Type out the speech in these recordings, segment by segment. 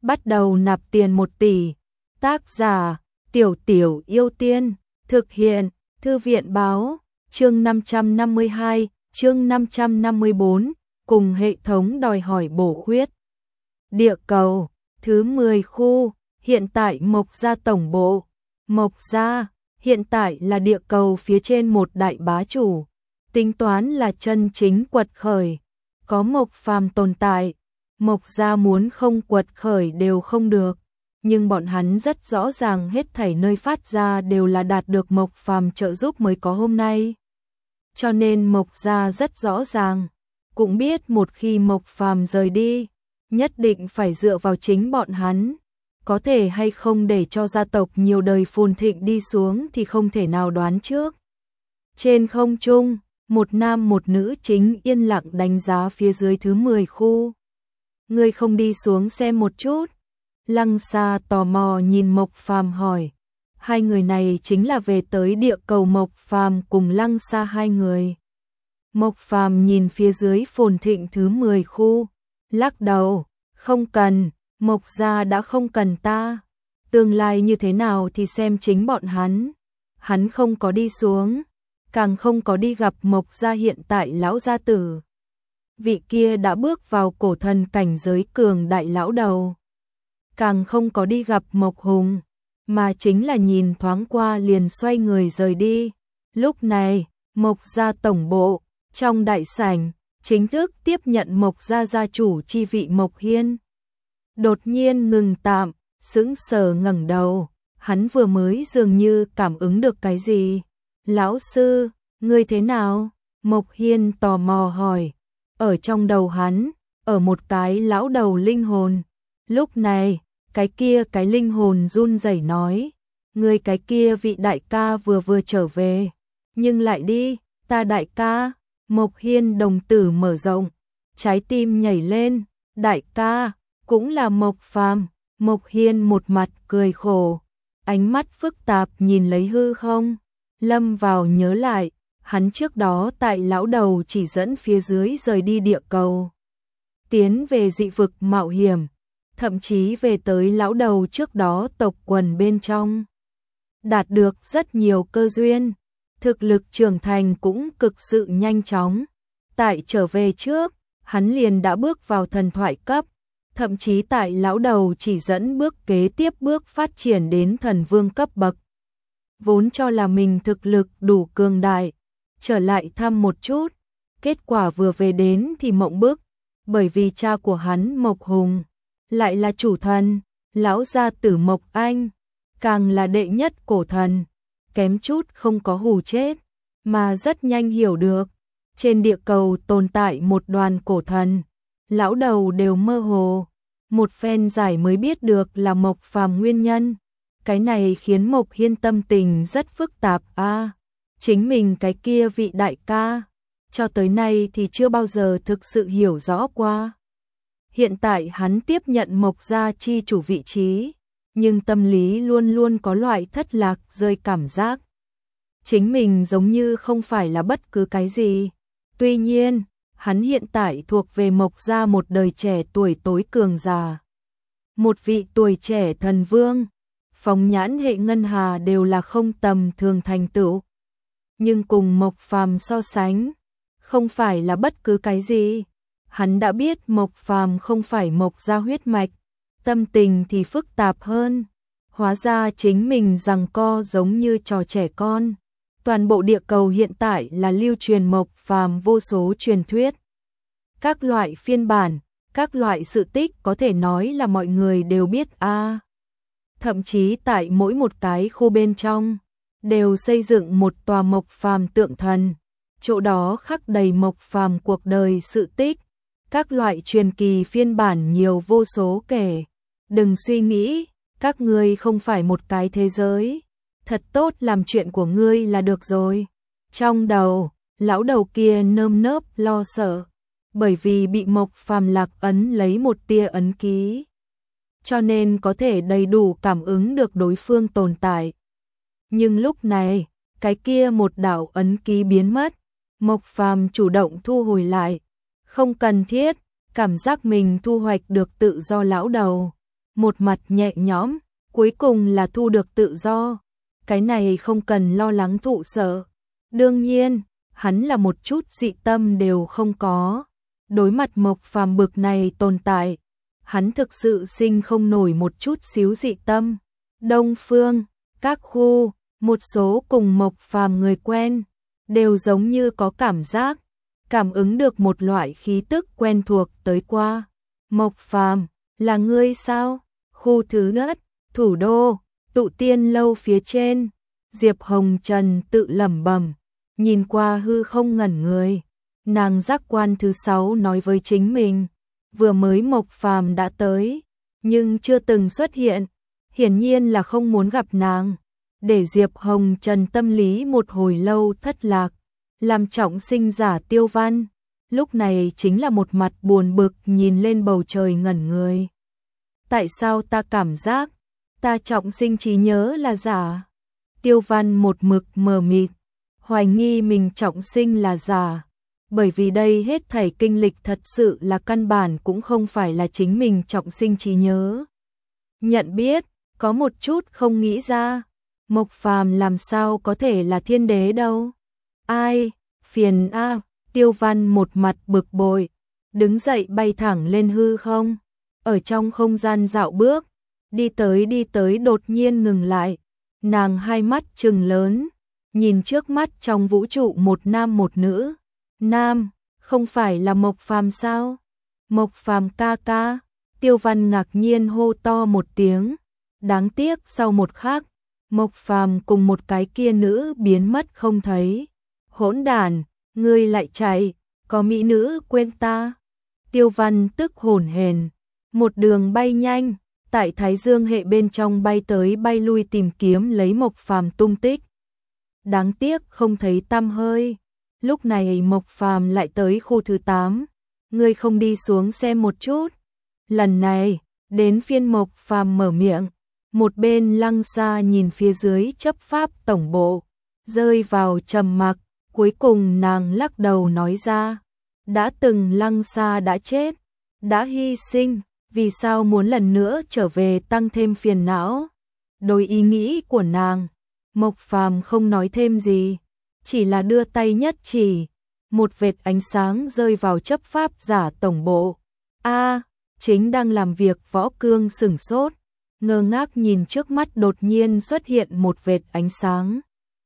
bắt đầu nạp tiền 1 tỷ. Tác giả: Tiểu Tiểu Yêu Tiên. Thực hiện: Thư viện báo. Chương 552, chương 554, cùng hệ thống đòi hỏi bổ khuyết. Địa cầu thứ 10 khu, hiện tại Mộc Gia tổng bộ. Mộc Gia hiện tại là địa cầu phía trên một đại bá chủ, tính toán là chân chính quật khởi. Có Mộc Phàm tồn tại, Mộc Gia muốn không quật khởi đều không được, nhưng bọn hắn rất rõ ràng hết thảy nơi phát ra đều là đạt được Mộc Phàm trợ giúp mới có hôm nay. Cho nên Mộc Gia rất rõ ràng, cũng biết một khi Mộc Phàm rời đi, nhất định phải dựa vào chính bọn hắn. Có thể hay không để cho gia tộc nhiều đời phồn thịnh đi xuống thì không thể nào đoán trước. Trên không trung, một nam một nữ chính yên lặng đánh giá phía dưới thứ 10 khu. Ngươi không đi xuống xem một chút? Lăng Sa tò mò nhìn Mộc Phàm hỏi. Hai người này chính là về tới địa cầu Mộc Phàm cùng Lăng Sa hai người. Mộc Phàm nhìn phía dưới phồn thịnh thứ 10 khu, lắc đầu, không cần, Mộc Gia đã không cần ta. Tương lai như thế nào thì xem chính bọn hắn. Hắn không có đi xuống, càng không có đi gặp Mộc Gia hiện tại lão gia tử. Vị kia đã bước vào cổ thần cảnh giới cường đại lão đầu. Càng không có đi gặp Mộc Hùng, mà chính là nhìn thoáng qua liền xoay người rời đi. Lúc này, Mộc Gia tổng bộ, trong đại sảnh, chính thức tiếp nhận Mộc Gia gia chủ chi vị Mộc Hiên. Đột nhiên ngừng tạm, sững sờ ngẩng đầu, hắn vừa mới dường như cảm ứng được cái gì. Lão sư, ngươi thế nào? Mộc Hiên tò mò hỏi. Ở trong đầu hắn, ở một cái lão đầu linh hồn. Lúc này, cái linh hồn run rẩy nói, ngươi cái kia vị đại ca vừa trở về, nhưng lại đi, ta đại ca. Mộc Hiên đồng tử mở rộng, trái tim nhảy lên, đại ca, cũng là Mộc Phàm. Mộc Hiên một mặt cười khổ, ánh mắt phức tạp nhìn lấy hư không, lâm vào nhớ lại, hắn trước đó tại lão đầu chỉ dẫn phía dưới rời đi địa cầu, tiến về dị vực mạo hiểm, thậm chí về tới lão đầu trước đó tộc quần bên trong, đạt được rất nhiều cơ duyên, thực lực trưởng thành cũng cực sự nhanh chóng. Tại trở về trước, hắn liền đã bước vào thần thoại cấp, thậm chí tại lão đầu chỉ dẫn bước kế tiếp bước phát triển đến thần vương cấp bậc. Vốn cho là mình thực lực đủ cường đại, trở lại thăm một chút, kết quả vừa về đến thì mộng bức, bởi vì cha của hắn Mộc Hùng lại là chủ thần, lão gia tử Mộc Anh, càng là đệ nhất cổ thần, kém chút không có hù chết, mà rất nhanh hiểu được, trên địa cầu tồn tại một đoàn cổ thần, lão đầu đều mơ hồ, một phen giải mới biết được là Mộc Phàm nguyên nhân. Cái này khiến Mộc Hiên tâm tình rất phức tạp chính mình cái kia vị đại ca, cho tới nay thì chưa bao giờ thực sự hiểu rõ qua. Hiện tại hắn tiếp nhận Mộc Gia chi chủ vị trí, nhưng tâm lý luôn luôn có loại thất lạc rơi cảm giác. Chính mình giống như không phải là bất cứ cái gì. Tuy nhiên, hắn hiện tại thuộc về Mộc Gia một đời trẻ tuổi tối cường già. Một vị tuổi trẻ thần vương, phóng nhãn hệ ngân hà đều là không tầm thường thành tựu. Nhưng cùng Mộc Phàm so sánh, không phải là bất cứ cái gì. Hắn đã biết Mộc Phàm không phải Mộc Gia huyết mạch, tâm tình thì phức tạp hơn. Hóa ra chính mình giằng co giống như trò trẻ con. Toàn bộ địa cầu hiện tại là lưu truyền Mộc Phàm vô số truyền thuyết. Các loại phiên bản, các loại sự tích có thể nói là mọi người đều biết Thậm chí tại mỗi một cái khu bên trong, đều xây dựng một tòa Mộc Phàm tượng thần. Chỗ đó khắc đầy Mộc Phàm cuộc đời sự tích. Các loại truyền kỳ phiên bản nhiều vô số kể. Đừng suy nghĩ, các ngươi không phải một cái thế giới. Thật tốt làm chuyện của ngươi là được rồi. Trong đầu, lão đầu kia nơm nớp lo sợ, bởi vì bị Mộc Phàm lạc ấn lấy một tia ấn ký, cho nên có thể đầy đủ cảm ứng được đối phương tồn tại. Nhưng lúc này, cái kia một đạo ấn ký biến mất, Mộc Phàm chủ động thu hồi lại, không cần thiết, cảm giác mình thu hoạch được tự do lão đầu. một mặt nhẹ nhõm, cuối cùng là thu được tự do. Cái này không cần lo lắng thụ sợ. Đương nhiên, hắn là một chút dị tâm đều không có. Đối mặt Mộc Phàm bực này tồn tại, hắn thực sự sinh không nổi một chút xíu dị tâm. Đông Phương, các khu, một số cùng Mộc Phàm người quen, đều giống như có cảm giác, cảm ứng được một loại khí tức quen thuộc tới qua. Mộc Phàm, là ngươi sao? Khu thứ nhất, thủ đô, Tụ Tiên lâu phía trên, Diệp Hồng Trần tự lẩm bẩm, nhìn qua hư không ngẩn người. Nàng giác quan thứ 6 nói với chính mình, vừa mới Mộc Phàm đã tới, nhưng chưa từng xuất hiện, hiển nhiên là không muốn gặp nàng. Để Diệp Hồng Trần tâm lý một hồi lâu thất lạc, làm trọng sinh giả Tiêu Văn, lúc này chính là một mặt buồn bực nhìn lên bầu trời ngẩn người. Tại sao ta cảm giác, ta trọng sinh trí nhớ là giả? Tiêu Văn một mực mờ mịt, hoài nghi mình trọng sinh là giả, bởi vì đây hết thảy kinh lịch thật sự là căn bản cũng không phải là chính mình trọng sinh trí nhớ. Nhận biết, có một chút không nghĩ ra, Mộc Phàm làm sao có thể là thiên đế đâu? Ai, phiền a, Tiêu Văn một mặt bực bội, đứng dậy bay thẳng lên hư không, ở trong không gian dạo bước, đi tới đột nhiên ngừng lại, nàng hai mắt trừng lớn, nhìn trước mắt trong vũ trụ một nam một nữ. Nam, không phải là Mộc Phàm sao? Mộc Phàm ca ca, Tiêu Văn ngạc nhiên hô to một tiếng, đáng tiếc sau một khắc, Mộc Phàm cùng một cái kia nữ biến mất không thấy. Hỗn đản, ngươi lại chạy, có mỹ nữ quên ta. Tiêu Văn tức hổn hển, một đường bay nhanh, tại Thái Dương hệ bên trong bay tới bay lui tìm kiếm lấy Mộc Phàm tung tích. Đáng tiếc không thấy tăm hơi. Lúc này Mộc Phàm lại tới khu thứ 8, ngươi không đi xuống xem một chút? Lần này, đến phiên Mộc Phàm mở miệng, một bên Lăng Sa nhìn phía dưới chấp pháp tổng bộ, rơi vào trầm mặc, cuối cùng nàng lắc đầu nói ra, đã từng Lăng Sa đã chết, đã hy sinh, vì sao muốn lần nữa trở về tăng thêm phiền não? Đối ý nghĩ của nàng, Mộc Phàm không nói thêm gì, chỉ là đưa tay nhất chỉ, một vệt ánh sáng rơi vào chấp pháp giả tổng bộ. Chính đang làm việc Võ Cương sửng sốt, ngơ ngác nhìn trước mắt đột nhiên xuất hiện một vệt ánh sáng.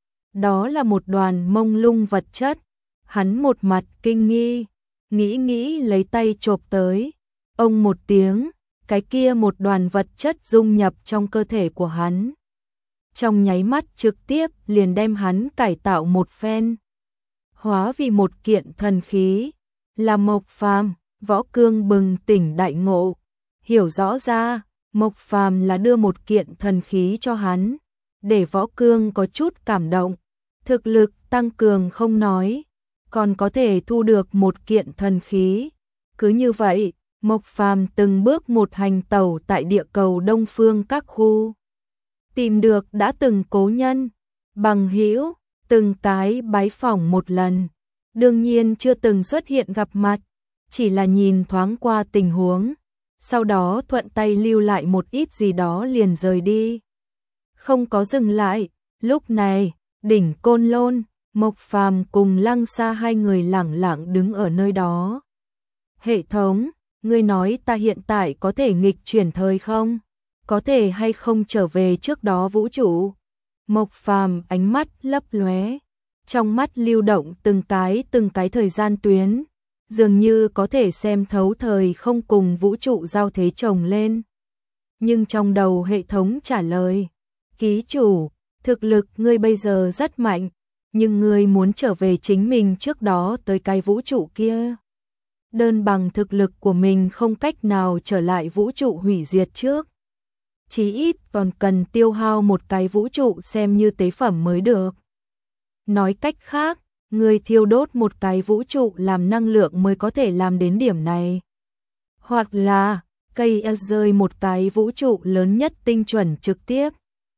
Đó là một đoàn mông lung vật chất, hắn một mặt kinh nghi, nghĩ lấy tay chộp tới, ông một tiếng, cái kia một đoàn vật chất dung nhập trong cơ thể của hắn. Trong nháy mắt trực tiếp liền đem hắn cải tạo một phen, hóa vì một kiện thần khí, là Mộc Phàm. Võ Cương bừng tỉnh đại ngộ, hiểu rõ ra, Mộc Phàm là đưa một kiện thần khí cho hắn, để Võ Cương có chút cảm động, thực lực tăng cường không nói, còn có thể thu được một kiện thần khí. Cứ như vậy, Mộc Phàm từng bước một hành tẩu tại địa cầu Đông Phương các khu, tìm được đã từng cố nhân, bằng hữu, từng cái bái phỏng một lần, đương nhiên chưa từng xuất hiện gặp mặt, chỉ là nhìn thoáng qua tình huống, sau đó thuận tay lưu lại một ít gì đó liền rời đi. Không có dừng lại, lúc này, đỉnh Côn Lôn, Mộc Phàm cùng Lăng Sa hai người lẳng lặng đứng ở nơi đó. Hệ thống, ngươi nói ta hiện tại có thể nghịch chuyển thời không? Có thể hay không trở về trước đó vũ trụ? Mộc Phàm ánh mắt lấp lóe, trong mắt lưu động từng cái thời gian tuyến, dường như có thể xem thấu thời không cùng vũ trụ giao thế chồng lên. Nhưng trong đầu hệ thống trả lời, ký chủ, thực lực ngươi bây giờ rất mạnh, nhưng ngươi muốn trở về chính mình trước đó tới cái vũ trụ kia. Đơn bằng thực lực của mình không cách nào trở lại vũ trụ hủy diệt trước. Chí ít còn cần tiêu hao một cái vũ trụ xem như tế phẩm mới được. Nói cách khác, người thiêu đốt một cái vũ trụ làm năng lượng mới có thể làm đến điểm này. Hoặc là, cây rơi một cái vũ trụ lớn nhất tinh chuẩn trực tiếp.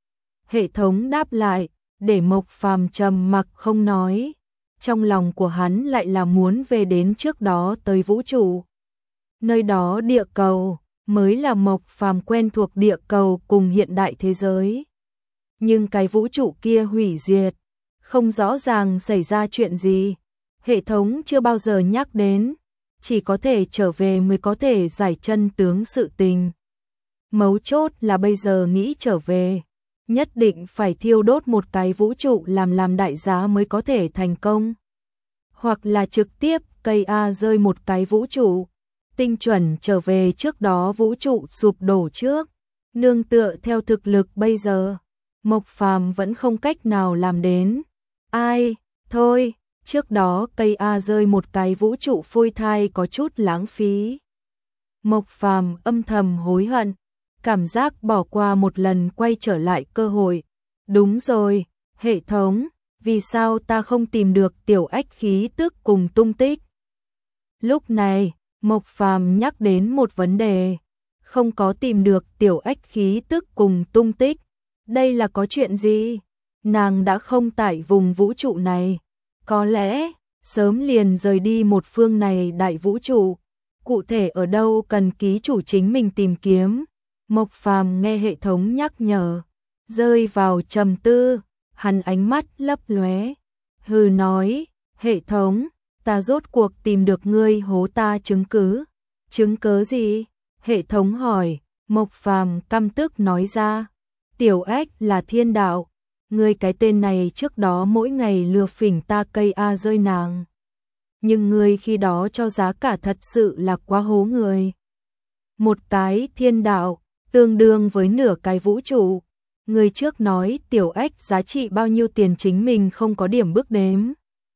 Hệ thống đáp lại, để Mộc Phàm trầm mặc không nói. Trong lòng của hắn lại là muốn về đến trước đó tới vũ trụ. Nơi đó địa cầu, mới là Mộc Phàm quen thuộc địa cầu cùng hiện đại thế giới. Nhưng cái vũ trụ kia hủy diệt, không rõ ràng xảy ra chuyện gì, hệ thống chưa bao giờ nhắc đến, chỉ có thể trở về mới có thể giải chân tướng sự tình. Mấu chốt là bây giờ nghĩ trở về, nhất định phải thiêu đốt một cái vũ trụ làm đại giá mới có thể thành công. Hoặc là trực tiếp cây A rơi một cái vũ trụ, tinh chuẩn trở về trước đó vũ trụ sụp đổ trước. Nương tựa theo thực lực bây giờ, Mộc Phàm vẫn không cách nào làm đến. Ai, thôi, trước đó cây A rơi một cái vũ trụ phôi thai có chút lãng phí. Mộc Phàm âm thầm hối hận, cảm giác bỏ qua một lần quay trở lại cơ hội. Đúng rồi, hệ thống, vì sao ta không tìm được tiểu ách khí tức cùng tung tích? Lúc này, Mộc Phàm nhắc đến một vấn đề, không có tìm được tiểu ách khí tức cùng tung tích. Đây là có chuyện gì? Nàng đã không tại vùng vũ trụ này, có lẽ sớm liền rời đi một phương này đại vũ trụ. Cụ thể ở đâu cần ký chủ chính mình tìm kiếm. Mộc Phàm nghe hệ thống nhắc nhở, rơi vào trầm tư, hắn ánh mắt lấp lóe, hừ nói, hệ thống, ta rốt cuộc tìm được ngươi hố ta chứng cứ. Chứng cứ gì? Hệ thống hỏi. Mộc Phàm căm tức nói ra, tiểu ách là thiên đạo, ngươi cái tên này trước đó mỗi ngày lừa phỉnh ta cây A rơi nàng. Nhưng ngươi khi đó cho giá cả thật sự là quá hố người. Một cái thiên đạo, tương đương với nửa cái vũ trụ. Người trước nói tiểu ách giá trị bao nhiêu tiền chính mình không có điểm bước đếm.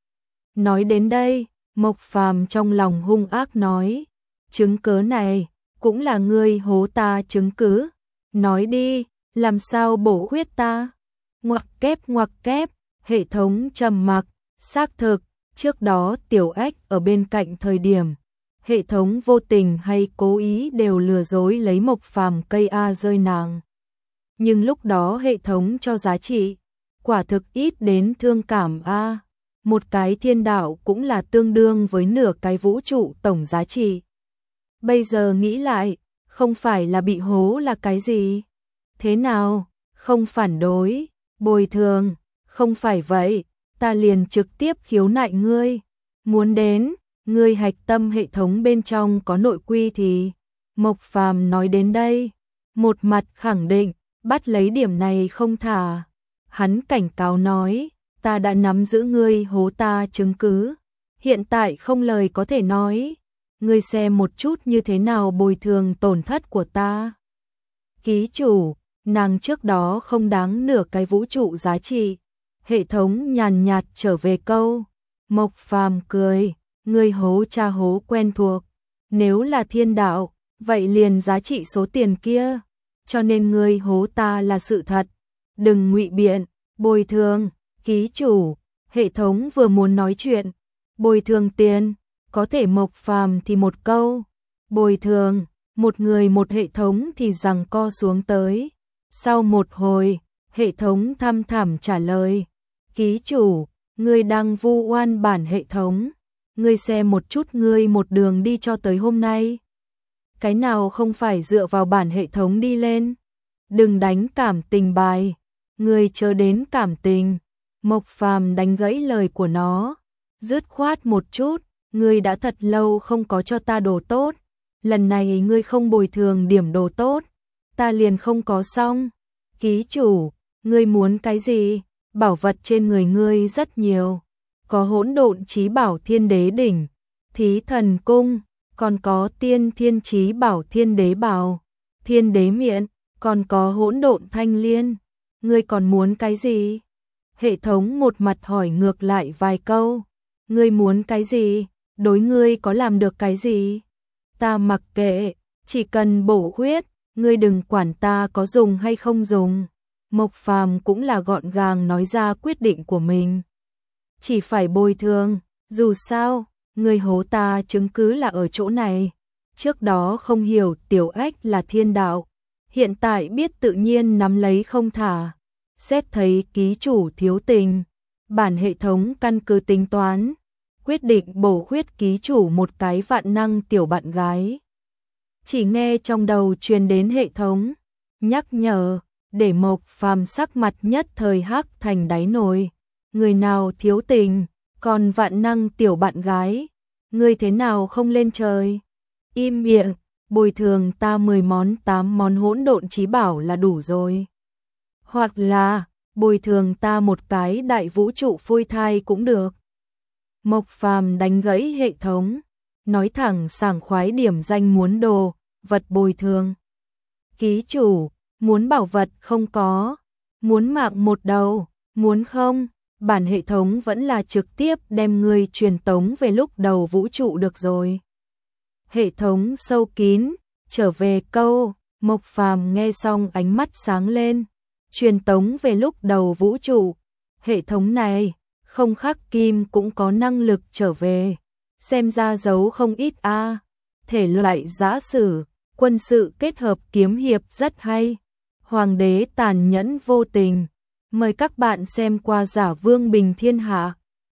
Nói đến đây, Mộc Phàm trong lòng hung ác nói, chứng cứ này cũng là ngươi hố ta chứng cứ. Nói đi, làm sao bổ khuyết ta? Ngoặc kép, hệ thống trầm mặc, xác thực, trước đó tiểu ách ở bên cạnh thời điểm, hệ thống vô tình hay cố ý đều lừa dối lấy Mộc Phàm cây A rơi nàng. Nhưng lúc đó hệ thống cho giá trị, quả thực ít đến thương cảm A. Một cái thiên đạo cũng là tương đương với nửa cái vũ trụ tổng giá trị. Bây giờ nghĩ lại, không phải là bị hố là cái gì? Thế nào? Không phản đối, bồi thường, không phải vậy, ta liền trực tiếp khiếu nại ngươi. Muốn đến, ngươi hạch tâm hệ thống bên trong có nội quy thì. Mộc Phàm nói đến đây, một mặt khẳng định, bắt lấy điểm này không thả. Hắn cảnh cáo nói, ta đã nắm giữ ngươi hố ta chứng cứ, hiện tại không lời có thể nói. Ngươi xem một chút như thế nào bồi thường tổn thất của ta. Ký chủ, nàng trước đó không đáng nửa cái vũ trụ giá trị. Hệ thống nhàn nhạt trở về câu. Mộc Phàm cười, ngươi hố cha hố quen thuộc. Nếu là thiên đạo, vậy liền giá trị số tiền kia. Cho nên ngươi hố ta là sự thật. Đừng ngụy biện, bồi thường, ký chủ. Hệ thống vừa muốn nói chuyện, bồi thường tiền, có thể Mộc Phàm thì một câu. Bồi thường, một người một hệ thống thì giằng co xuống tới. Sau một hồi, hệ thống thăm thẳm trả lời. Ký chủ, ngươi đang vu oan bản hệ thống. Ngươi xem một chút ngươi một đường đi cho tới hôm nay. Cái nào không phải dựa vào bản hệ thống đi lên. Đừng đánh cảm tình bài. Ngươi chớ đến cảm tình. Mộc Phàm đánh gãy lời của nó. Dứt khoát một chút, ngươi đã thật lâu không có cho ta đồ tốt. Lần này ngươi không bồi thường điểm đồ tốt, ta liền không có xong. Ký chủ, ngươi muốn cái gì? Bảo vật trên người ngươi rất nhiều. Có hỗn độn chí bảo thiên đế đỉnh, thí thần cung, còn có tiên thiên chí bảo thiên đế bào, thiên đế miện, còn có hỗn độn thanh liên. Ngươi còn muốn cái gì? Hệ thống một mặt hỏi ngược lại vài câu. Ngươi muốn cái gì? Đối ngươi có làm được cái gì? Ta mặc kệ, chỉ cần bổ huyết, ngươi đừng quản ta có dùng hay không dùng. Mộc Phàm cũng là gọn gàng nói ra quyết định của mình. Chỉ phải bồi thường, dù sao, ngươi hố ta chứng cứ là ở chỗ này. Trước đó không hiểu tiểu ách là thiên đạo, hiện tại biết tự nhiên nắm lấy không thả. Xét thấy ký chủ thiếu tình, bản hệ thống căn cứ tính toán, quyết định bổ khuyết ký chủ một cái vạn năng tiểu bạn gái. Chỉ nghe trong đầu truyền đến hệ thống nhắc nhở, để Mộc Phàm sắc mặt nhất thời hắc thành đáy nồi. Người nào thiếu tình, còn vạn năng tiểu bạn gái, ngươi thế nào không lên trời? Im miệng, bồi thường ta 10 món 8 món hỗn độn trí bảo là đủ rồi. Hoặc là, bồi thường ta một cái đại vũ trụ phôi thai cũng được. Mộc Phàm đánh gãy hệ thống, nói thẳng sảng khoái điểm danh muốn đồ, vật bồi thường. Ký chủ, muốn bảo vật không có, muốn mạng một đầu, muốn không, bản hệ thống vẫn là trực tiếp đem ngươi truyền tống về lúc đầu vũ trụ được rồi. Hệ thống sâu kín, trở về câu, Mộc Phàm nghe xong ánh mắt sáng lên, truyền tống về lúc đầu vũ trụ, hệ thống này, không khắc kim cũng có năng lực trở về, xem ra giấu không ít a. Thể loại giã sử, quân sự kết hợp kiếm hiệp rất hay. Hoàng đế tàn nhẫn vô tình. Mời các bạn xem qua Giả Vương Bình Thiên Hạ.